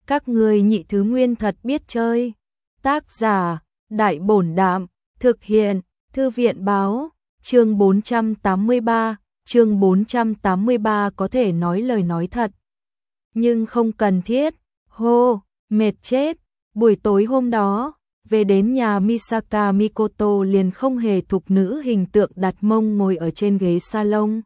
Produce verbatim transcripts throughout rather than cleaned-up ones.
Các ngươi nhị thứ nguyên thật biết chơi. Tác giả, Đại Bổn Đạm, thực hiện, Thư viện Báo, chương bốn trăm tám mươi ba, chương bốn trăm tám mươi ba có thể nói lời nói thật. Nhưng không cần thiết, hô, mệt chết, buổi tối hôm đó, về đến nhà Misaka Mikoto liền không hề thục nữ hình tượng đặt mông ngồi ở trên ghế salon.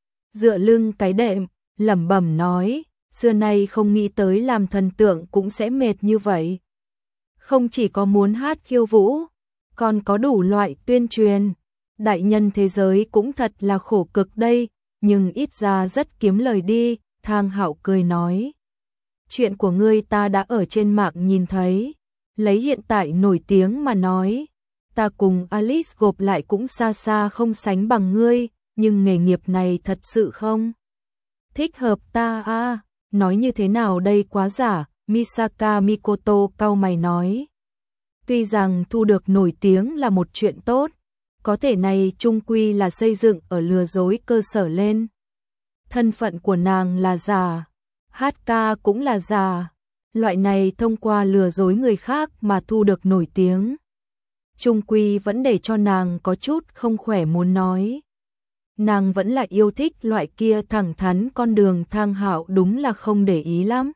Dựa lưng cái đệm, lẩm bẩm nói, xưa nay không nghĩ tới làm thần tượng cũng sẽ mệt như vậy. Không chỉ có muốn hát khiêu vũ, còn có đủ loại tuyên truyền. Đại nhân thế giới cũng thật là khổ cực đây, nhưng ít ra rất kiếm lời đi, Thang Hạo cười nói. Chuyện của ngươi ta đã ở trên mạng nhìn thấy, lấy hiện tại nổi tiếng mà nói, ta cùng Alice gộp lại cũng xa xa không sánh bằng ngươi, nhưng nghề nghiệp này thật sự không thích hợp ta à, nói như thế nào đây quá giả, Misaka Mikoto cau mày nói. Tuy rằng thu được nổi tiếng là một chuyện tốt, có thể này chung quy là xây dựng ở lừa dối cơ sở lên. Thân phận của nàng là giả, hát ca cũng là giả, loại này thông qua lừa dối người khác mà thu được nổi tiếng. Chung quy vẫn để cho nàng có chút không khỏe muốn nói. Nàng vẫn là yêu thích loại kia thẳng thắn con đường. Thang Hạo đúng là không để ý lắm.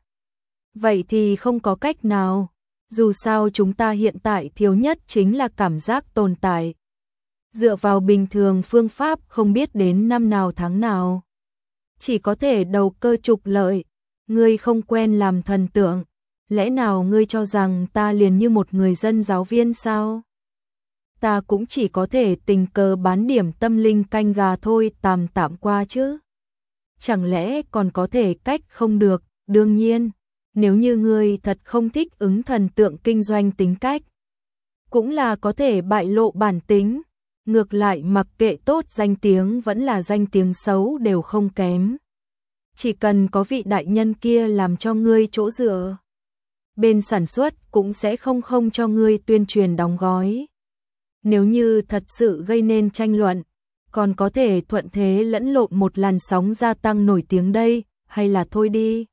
Vậy thì không có cách nào, dù sao chúng ta hiện tại thiếu nhất chính là cảm giác tồn tại. Dựa vào bình thường phương pháp không biết đến năm nào tháng nào. Chỉ có thể đầu cơ trục lợi, ngươi không quen làm thần tượng, lẽ nào ngươi cho rằng ta liền như một người dân giáo viên sao? Ta cũng chỉ có thể tình cờ bán điểm tâm linh canh gà thôi, tạm tạm qua chứ. Chẳng lẽ còn có thể cách không được, đương nhiên, nếu như ngươi thật không thích ứng thần tượng kinh doanh tính cách, cũng là có thể bại lộ bản tính, ngược lại mặc kệ tốt danh tiếng vẫn là danh tiếng xấu đều không kém. Chỉ cần có vị đại nhân kia làm cho ngươi chỗ dựa, bên sản xuất cũng sẽ không không cho ngươi tuyên truyền đóng gói. Nếu như thật sự gây nên tranh luận, còn có thể thuận thế lẫn lộn một làn sóng gia tăng nổi tiếng đây, hay là thôi đi.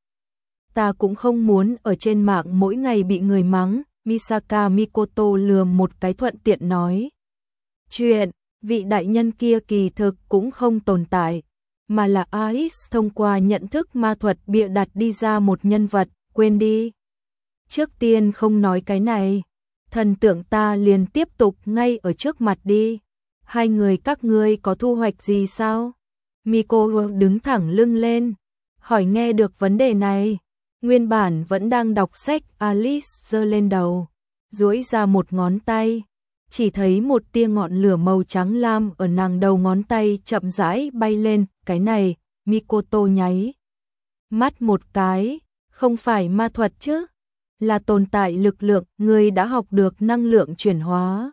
Ta cũng không muốn ở trên mạng mỗi ngày bị người mắng, Misaka Mikoto lườm một cái thuận tiện nói. Chuyện, vị đại nhân kia kỳ thực cũng không tồn tại, mà là Alice thông qua nhận thức ma thuật bịa đặt đi ra một nhân vật, quên đi. Trước tiên không nói cái này, thần tượng ta liền tiếp tục ngay ở trước mặt đi. Hai người các ngươi có thu hoạch gì sao? Miko đứng thẳng lưng lên, hỏi nghe được vấn đề này. Nguyên bản vẫn đang đọc sách Alice giơ lên đầu, duỗi ra một ngón tay. Chỉ thấy một tia ngọn lửa màu trắng lam ở nàng đầu ngón tay chậm rãi bay lên, cái này, Mikoto nháy mắt một cái, không phải ma thuật chứ, là tồn tại lực lượng, người đã học được năng lượng chuyển hóa.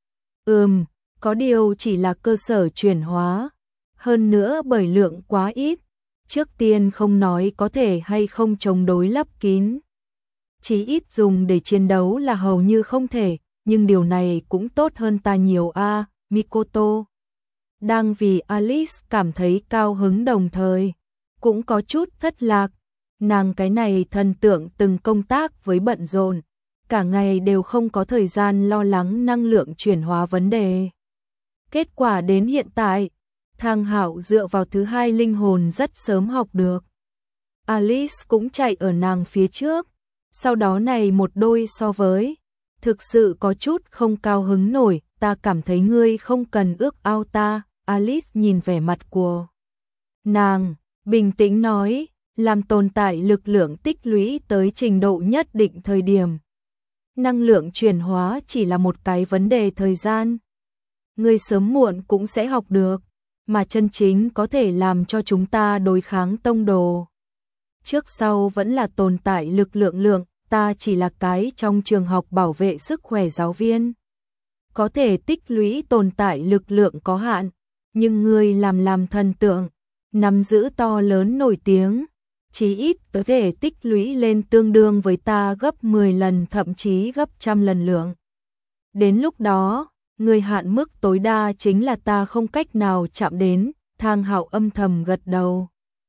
Ừm, có điều chỉ là cơ sở chuyển hóa, hơn nữa bởi lượng quá ít, trước tiên không nói có thể hay không chống đối lấp kín. Chỉ ít dùng để chiến đấu là hầu như không thể. Nhưng điều này cũng tốt hơn ta nhiều a, à, Mikoto. Đang vì Alice cảm thấy cao hứng đồng thời, cũng có chút thất lạc. Nàng cái này thần tượng từng công tác với bận rộn, cả ngày đều không có thời gian lo lắng năng lượng chuyển hóa vấn đề. Kết quả đến hiện tại, Thang Hạo dựa vào thứ hai linh hồn rất sớm học được. Alice cũng chạy ở nàng phía trước, sau đó này một đôi so với. Thực sự có chút không cao hứng nổi, ta cảm thấy ngươi không cần ước ao ta. Alice nhìn vẻ mặt của nàng, bình tĩnh nói, làm tồn tại lực lượng tích lũy tới trình độ nhất định thời điểm. Năng lượng chuyển hóa chỉ là một cái vấn đề thời gian. Ngươi sớm muộn cũng sẽ học được, mà chân chính có thể làm cho chúng ta đối kháng tông đồ. Trước sau vẫn là tồn tại lực lượng lượng. Ta chỉ là cái trong trường học bảo vệ sức khỏe giáo viên. Có thể tích lũy tồn tại lực lượng có hạn, nhưng ngươi làm làm thần tượng, nắm giữ to lớn nổi tiếng, chí ít có thể tích lũy lên tương đương với ta gấp mười lần thậm chí gấp trăm lần lượng. Đến lúc đó, ngươi hạn mức tối đa chính là ta không cách nào chạm đến, Thang Hạo âm thầm gật đầu.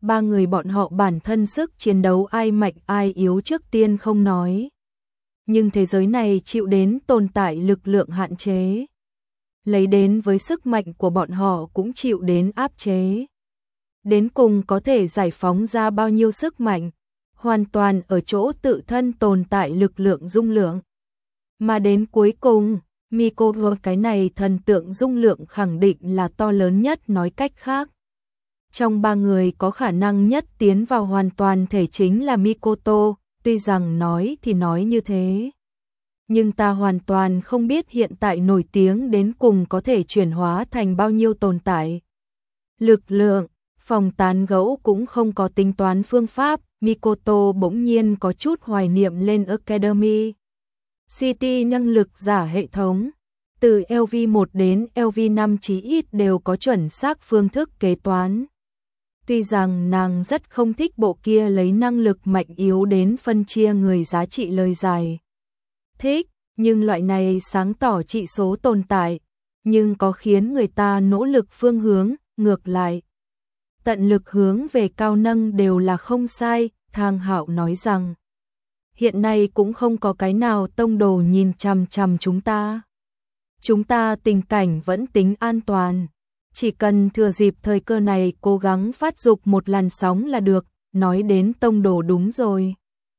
ba người bọn họ bản thân sức chiến đấu ai mạnh ai yếu trước tiên không nói. Nhưng thế giới này chịu đến tồn tại lực lượng hạn chế. Lấy đến với sức mạnh của bọn họ cũng chịu đến áp chế. Đến cùng có thể giải phóng ra bao nhiêu sức mạnh, hoàn toàn ở chỗ tự thân tồn tại lực lượng dung lượng. Mà đến cuối cùng, Mikoto cái này thần tượng dung lượng khẳng định là to lớn nhất, nói cách khác. Trong ba người có khả năng nhất tiến vào hoàn toàn thể chính là Mikoto, tuy rằng nói thì nói như thế. Nhưng ta hoàn toàn không biết hiện tại nổi tiếng đến cùng có thể chuyển hóa thành bao nhiêu tồn tại. Lực lượng, phòng tán gẫu cũng không có tính toán phương pháp, Mikoto bỗng nhiên có chút hoài niệm lên Academy City năng lực giả hệ thống. Từ L V một đến L V năm chí ít đều có chuẩn xác phương thức kế toán. Tuy rằng nàng rất không thích bộ kia lấy năng lực mạnh yếu đến phân chia người giá trị lời dài. Thích, nhưng loại này sáng tỏ trị số tồn tại, nhưng có khiến người ta nỗ lực phương hướng, ngược lại. Tận lực hướng về cao nâng đều là không sai, Thang Hạo nói rằng. Hiện nay cũng không có cái nào tông đồ nhìn chằm chằm chúng ta. Chúng ta tình cảnh vẫn tính an toàn. Chỉ cần thừa dịp thời cơ này cố gắng phát dục một làn sóng là được, nói đến tông đồ đúng rồi.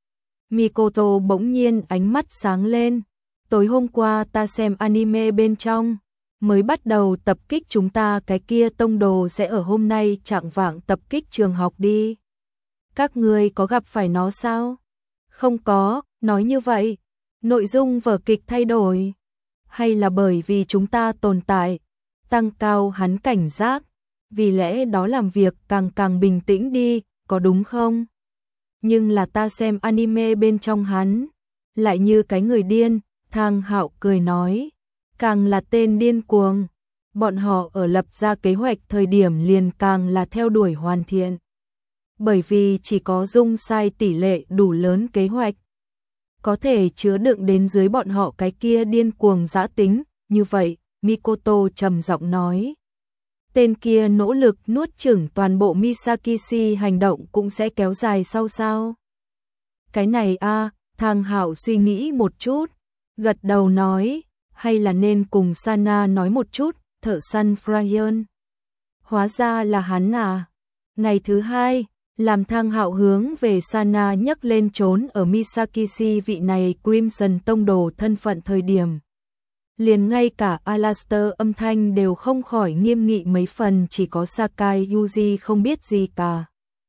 Mikoto bỗng nhiên ánh mắt sáng lên. Tối hôm qua ta xem anime bên trong, mới bắt đầu tập kích chúng ta, cái kia tông đồ sẽ ở hôm nay chạng vạng tập kích trường học đi. Các người có gặp phải nó sao? Không có, nói như vậy, nội dung vở kịch thay đổi. Hay là bởi vì chúng ta tồn tại, tăng cao hắn cảnh giác, vì lẽ đó làm việc càng càng bình tĩnh đi, có đúng không? Nhưng là ta xem anime bên trong hắn, lại như cái người điên, Thang Hạo cười nói, càng là tên điên cuồng, bọn họ ở lập ra kế hoạch thời điểm liền càng là theo đuổi hoàn thiện. Bởi vì chỉ có dung sai tỷ lệ đủ lớn kế hoạch, có thể chứa đựng đến dưới bọn họ cái kia điên cuồng dã tính, như vậy, Mikoto trầm giọng nói. Tên kia nỗ lực nuốt chửng toàn bộ Misakishi hành động cũng sẽ kéo dài sau sao? Cái này a, Thang Hạo suy nghĩ một chút, gật đầu nói, hay là nên cùng Sana nói một chút, thợ săn Fryan. Hóa ra là hắn à? Ngày thứ hai, làm Thang Hạo hướng về Sana nhấc lên trốn ở Misakishi vị này Crimson tông đồ thân phận thời điểm. Liền ngay cả Alastair âm thanh đều không khỏi nghiêm nghị mấy phần, chỉ có Sakai Yuji không biết gì cả.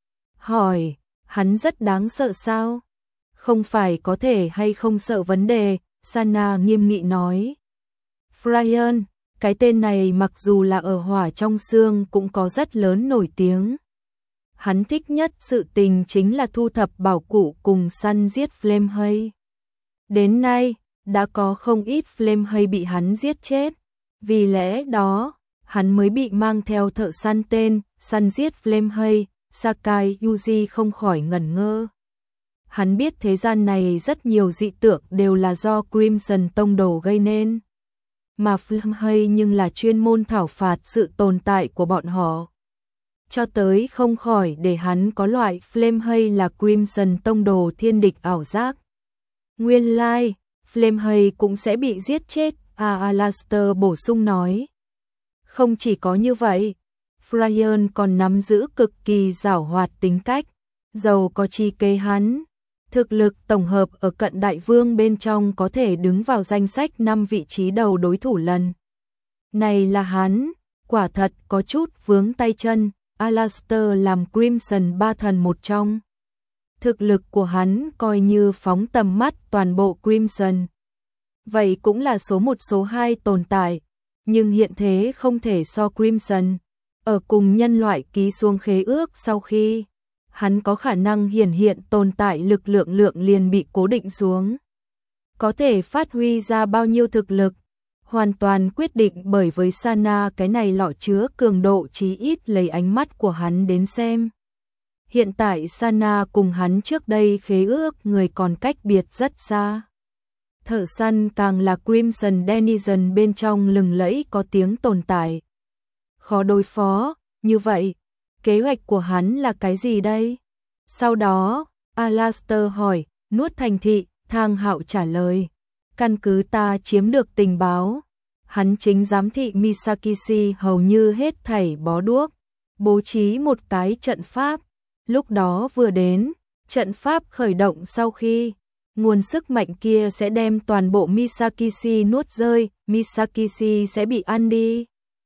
Hỏi, hắn rất đáng sợ sao? Không phải có thể hay không sợ vấn đề, Sana nghiêm nghị nói. Fryan, cái tên này mặc dù là ở hỏa trong xương cũng có rất lớn nổi tiếng. Hắn thích nhất sự tình chính là thu thập bảo cụ cùng săn giết Flamehay. Đến nay, đã có không ít Flamehay bị hắn giết chết. Vì lẽ đó, hắn mới bị mang theo thợ săn tên, săn giết Flamehay. Sakai Yuji không khỏi ngẩn ngơ. Hắn biết thế gian này rất nhiều dị tượng đều là do Crimson tông đồ gây nên. Mà Flamehay nhưng là chuyên môn thảo phạt sự tồn tại của bọn họ. Cho tới không khỏi để hắn có loại Flamehay là Crimson tông đồ thiên địch ảo giác. Nguyên lai, like, Flamehay cũng sẽ bị giết chết, à, Alastair bổ sung nói. Không chỉ có như vậy, Fryan còn nắm giữ cực kỳ giảo hoạt tính cách, giàu có chi kế hắn. Thực lực tổng hợp ở cận đại vương bên trong có thể đứng vào danh sách năm vị trí đầu đối thủ lần. Này là hắn, quả thật có chút vướng tay chân. Alastair làm Crimson ba thần một trong. Thực lực của hắn coi như phóng tầm mắt toàn bộ Crimson. Vậy cũng là số một số hai tồn tại, nhưng hiện thế không thể so Crimson. Ở cùng nhân loại ký xuống khế ước sau khi, hắn có khả năng hiển hiện tồn tại lực lượng lượng liền bị cố định xuống. Có thể phát huy ra bao nhiêu thực lực, hoàn toàn quyết định bởi với Sana cái này lọ chứa cường độ chí ít lấy ánh mắt của hắn đến xem. Hiện tại Sana cùng hắn trước đây khế ước người còn cách biệt rất xa. Thợ săn càng là Crimson Denizen bên trong lừng lẫy có tiếng tồn tại. Khó đối phó, như vậy, kế hoạch của hắn là cái gì đây? Sau đó, Alastair hỏi, nuốt thành thị, Thang Hạo trả lời. Căn cứ ta chiếm được tình báo, hắn chính giám thị Misakishi hầu như hết thảy bó đuốc, bố trí một cái trận pháp. Lúc đó vừa đến, trận pháp khởi động sau khi, nguồn sức mạnh kia sẽ đem toàn bộ Misakishi nuốt rơi, Misakishi sẽ bị ăn đi.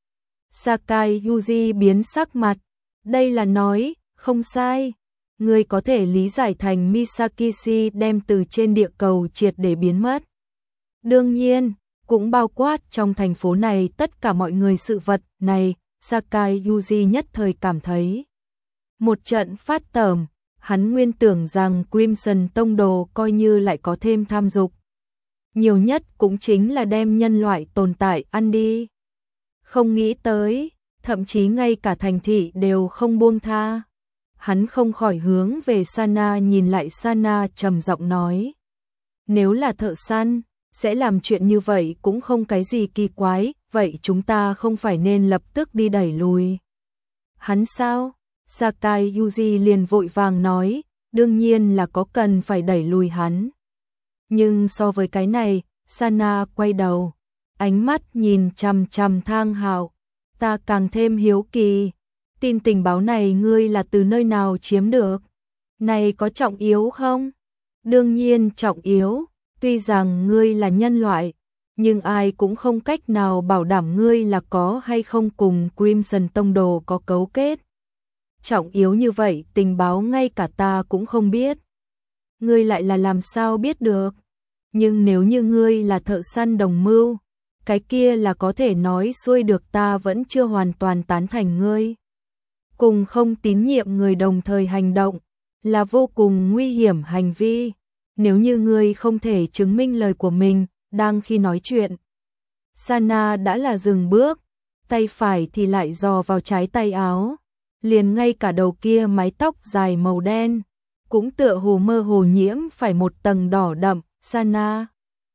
Sakai Yuji biến sắc mặt, đây là nói, không sai. Người có thể lý giải thành Misakishi đem từ trên địa cầu triệt để biến mất. Đương nhiên, cũng bao quát trong thành phố này tất cả mọi người sự vật này, Sakai Yuji nhất thời cảm thấy một trận phát tởm, hắn nguyên tưởng rằng Crimson Tông Đồ coi như lại có thêm tham dục. Nhiều nhất cũng chính là đem nhân loại tồn tại ăn đi. Không nghĩ tới, thậm chí ngay cả thành thị đều không buông tha. Hắn không khỏi hướng về Sana nhìn lại, Sana trầm giọng nói. Nếu là thợ săn, sẽ làm chuyện như vậy cũng không cái gì kỳ quái, vậy chúng ta không phải nên lập tức đi đẩy lùi. Hắn sao? Sakai Yuji liền vội vàng nói, đương nhiên là có cần phải đẩy lùi hắn. Nhưng so với cái này, Sana quay đầu, ánh mắt nhìn chằm chằm Thang Hạo, ta càng thêm hiếu kỳ. Tin tình báo này ngươi là từ nơi nào chiếm được? Này có trọng yếu không? Đương nhiên trọng yếu, tuy rằng ngươi là nhân loại, nhưng ai cũng không cách nào bảo đảm ngươi là có hay không cùng Crimson Tông Đồ có cấu kết. Trọng yếu như vậy tình báo ngay cả ta cũng không biết. Ngươi lại là làm sao biết được? Nhưng nếu như ngươi là thợ săn đồng mưu, cái kia là có thể nói xuôi được, ta vẫn chưa hoàn toàn tán thành ngươi. Cùng không tín nhiệm người đồng thời hành động là vô cùng nguy hiểm hành vi. Nếu như ngươi không thể chứng minh lời của mình, đang khi nói chuyện, Sana đã là dừng bước, tay phải thì lại dò vào trái tay áo, liền ngay cả đầu kia mái tóc dài màu đen, cũng tựa hồ mơ hồ nhiễm phải một tầng đỏ đậm. Sana.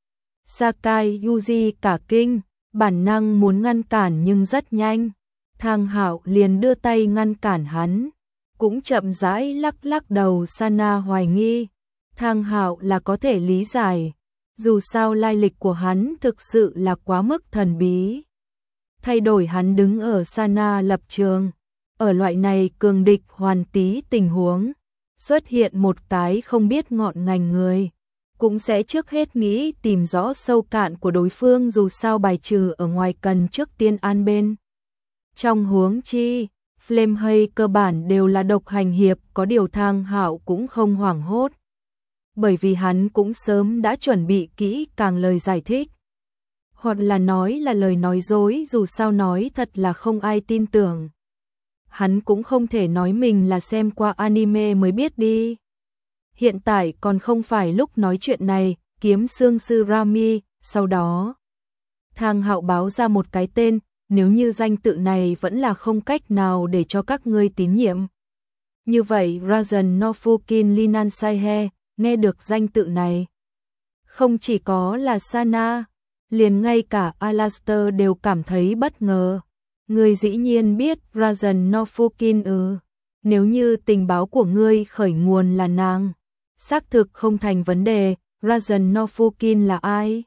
Sakai Yuji cả kinh, bản năng muốn ngăn cản nhưng rất nhanh. Thang Hạo liền đưa tay ngăn cản hắn, cũng chậm rãi lắc lắc đầu. Sana hoài nghi, Thang Hạo là có thể lý giải, dù sao lai lịch của hắn thực sự là quá mức thần bí. Thay đổi hắn đứng ở Sana lập trường, ở loại này cường địch hoàn tí tình huống, xuất hiện một cái không biết ngọn ngành người, cũng sẽ trước hết nghĩ tìm rõ sâu cạn của đối phương, dù sao bài trừ ở ngoài cần trước tiên an bên. Trong huống chi, Flame hay cơ bản đều là độc hành hiệp, có điều Thang Hạo cũng không hoảng hốt. Bởi vì hắn cũng sớm đã chuẩn bị kỹ càng lời giải thích. Hoặc là nói là lời nói dối, dù sao nói thật là không ai tin tưởng. Hắn cũng không thể nói mình là xem qua anime mới biết đi. Hiện tại còn không phải lúc nói chuyện này, kiếm xương sư Rami, sau đó. Thang Hạo báo ra một cái tên, nếu như danh tự này vẫn là không cách nào để cho các ngươi tín nhiệm. Như vậy Rajan Nofukin Linansaihe, nghe được danh tự này. Không chỉ có là Sana, liền ngay cả Alastair đều cảm thấy bất ngờ. Ngươi dĩ nhiên biết Rajan Nofukin ư? Nếu như tình báo của ngươi khởi nguồn là nàng, xác thực không thành vấn đề. Rajan Nofukin là ai?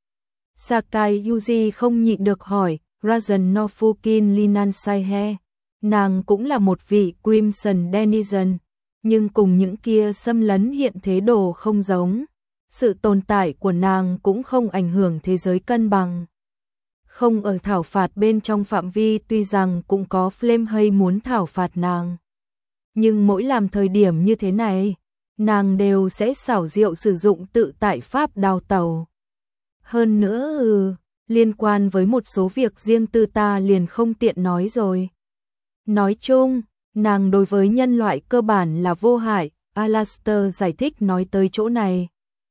Sakai Yuji không nhịn được hỏi. Rajan Nofukin Linansaihe, nàng cũng là một vị Crimson Denizen, nhưng cùng những kia xâm lấn hiện thế đồ không giống. Sự tồn tại của nàng cũng không ảnh hưởng thế giới cân bằng. Không ở thảo phạt bên trong phạm vi, tuy rằng cũng có Flame hay muốn thảo phạt nàng. Nhưng mỗi làm thời điểm như thế này, nàng đều sẽ xảo diệu sử dụng tự tại pháp đào tẩu. Hơn nữa ừ, liên quan với một số việc riêng tư ta liền không tiện nói rồi. Nói chung, nàng đối với nhân loại cơ bản là vô hại, Alastair giải thích nói tới chỗ này.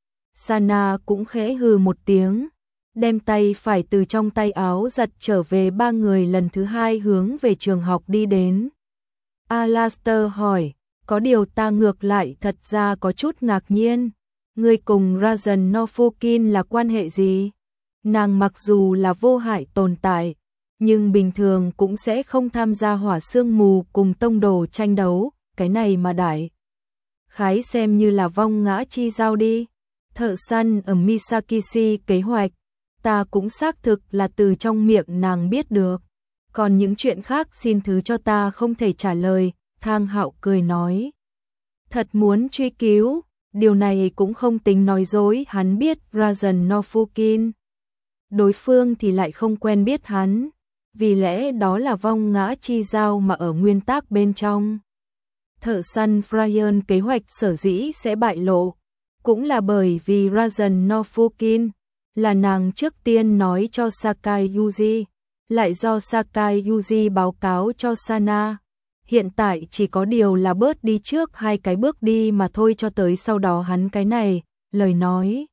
Sana cũng khẽ hừ một tiếng, đem tay phải từ trong tay áo giật trở về. Ba người lần thứ hai hướng về trường học đi đến. Alastair hỏi, có điều ta ngược lại thật ra có chút ngạc nhiên, ngươi cùng Rajan Nofukin là quan hệ gì? Nàng mặc dù là vô hại tồn tại, nhưng bình thường cũng sẽ không tham gia hỏa sương mù cùng tông đồ tranh đấu, cái này mà đại khái xem như là vong ngã chi giao đi. Thợ săn ở Misakishi kế hoạch, ta cũng xác thực là từ trong miệng nàng biết được. Còn những chuyện khác xin thứ cho ta không thể trả lời, Thang Hạo cười nói. Thật muốn truy cứu, điều này cũng không tính nói dối, hắn biết Rajan Nofukin. Đối phương thì lại không quen biết hắn, vì lẽ đó là vong ngã chi giao mà ở nguyên tắc bên trong. Thợ săn Fryan kế hoạch sở dĩ sẽ bại lộ, cũng là bởi vì Rajan Nofukin là nàng trước tiên nói cho Sakai Yuji, lại do Sakai Yuji báo cáo cho Sana. Hiện tại chỉ có điều là bớt đi trước hai cái bước đi mà thôi, cho tới sau đó hắn cái này, lời nói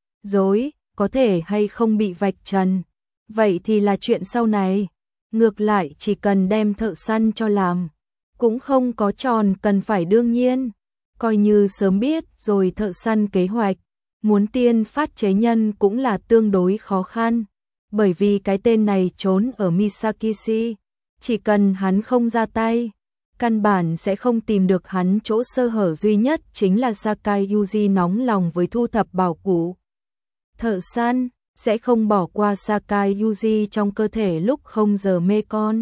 dối, có thể hay không bị vạch trần. Vậy thì là chuyện sau này, ngược lại chỉ cần đem thợ săn cho làm, cũng không có tròn cần phải đương nhiên. Coi như sớm biết rồi thợ săn kế hoạch, muốn tiên phát chế nhân cũng là tương đối khó khăn, bởi vì cái tên này trốn ở Misakishi, chỉ cần hắn không ra tay, căn bản sẽ không tìm được hắn. Chỗ sơ hở duy nhất chính là Sakai Yuji nóng lòng với thu thập bảo cụ. Thợ săn sẽ không bỏ qua Sakai Yuji trong cơ thể lúc không giờ mê con.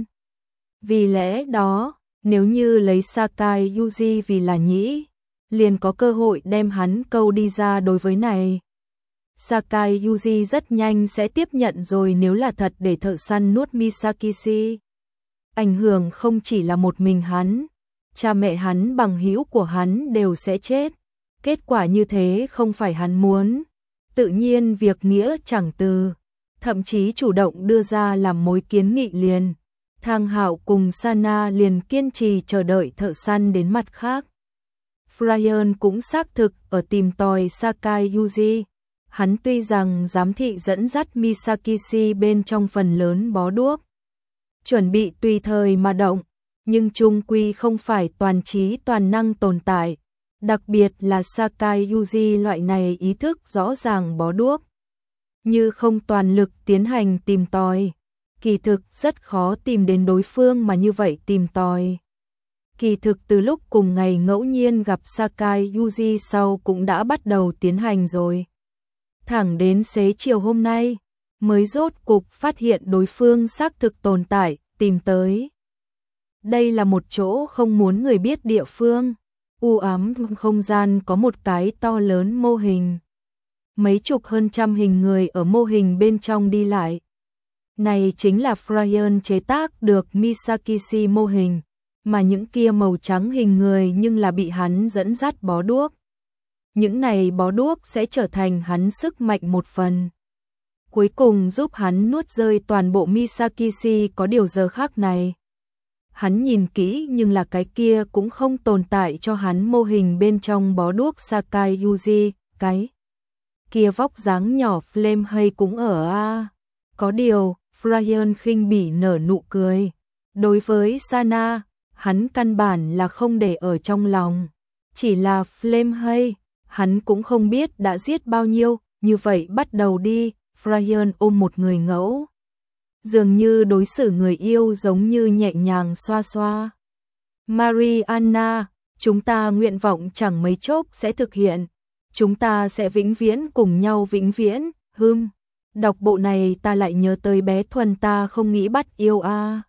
Vì lẽ đó, nếu như lấy Sakai Yuji vì là nhĩ, liền có cơ hội đem hắn câu đi ra. Đối với này, Sakai Yuji rất nhanh sẽ tiếp nhận rồi. Nếu là thật để thợ săn nuốt Misakishi, ảnh hưởng không chỉ là một mình hắn, cha mẹ hắn, bằng hữu của hắn đều sẽ chết. Kết quả như thế không phải hắn muốn, tự nhiên việc nghĩa chẳng từ, thậm chí chủ động đưa ra làm mối kiến nghị liền. Thang Hạo cùng Sana liền kiên trì chờ đợi thợ săn đến mặt khác. Fryan cũng xác thực ở tìm tòi Sakai Yuji. Hắn tuy rằng giám thị dẫn dắt Misakishi bên trong phần lớn bó đuốc, chuẩn bị tùy thời mà động, nhưng chung quy không phải toàn trí toàn năng tồn tại, đặc biệt là Sakai Yuji loại này ý thức rõ ràng bó đuốc. Như không toàn lực tiến hành tìm tòi, kỳ thực rất khó tìm đến đối phương, mà như vậy tìm tòi. Kỳ thực từ lúc cùng ngày ngẫu nhiên gặp Sakai Yuji sau cũng đã bắt đầu tiến hành rồi. Thẳng đến xế chiều hôm nay, mới rốt cục phát hiện đối phương xác thực tồn tại, tìm tới. Đây là một chỗ không muốn người biết địa phương. U ám không gian có một cái to lớn mô hình. Mấy chục hơn trăm hình người ở mô hình bên trong đi lại. Này chính là Fryan chế tác được Misakishi mô hình, mà những kia màu trắng hình người nhưng là bị hắn dẫn dắt bó đuốc. Những này bó đuốc sẽ trở thành hắn sức mạnh một phần, cuối cùng giúp hắn nuốt rơi toàn bộ Misakishi. Có điều giờ khác này, hắn nhìn kỹ nhưng là cái kia cũng không tồn tại cho hắn mô hình bên trong bó đuốc Sakai Yuji, cái kia vóc dáng nhỏ Flame hay cũng ở a. Có điều, Fryan khinh bỉ nở nụ cười. Đối với Sana, hắn căn bản là không để ở trong lòng. Chỉ là Flame hay, hắn cũng không biết đã giết bao nhiêu, như vậy bắt đầu đi. Fryan ôm một người ngẫu, dường như đối xử người yêu giống như nhẹ nhàng xoa xoa. Mariana, chúng ta nguyện vọng chẳng mấy chốc sẽ thực hiện. Chúng ta sẽ vĩnh viễn cùng nhau vĩnh viễn. Hừm, đọc bộ này ta lại nhớ tới bé Thuần, ta không nghĩ bắt yêu a.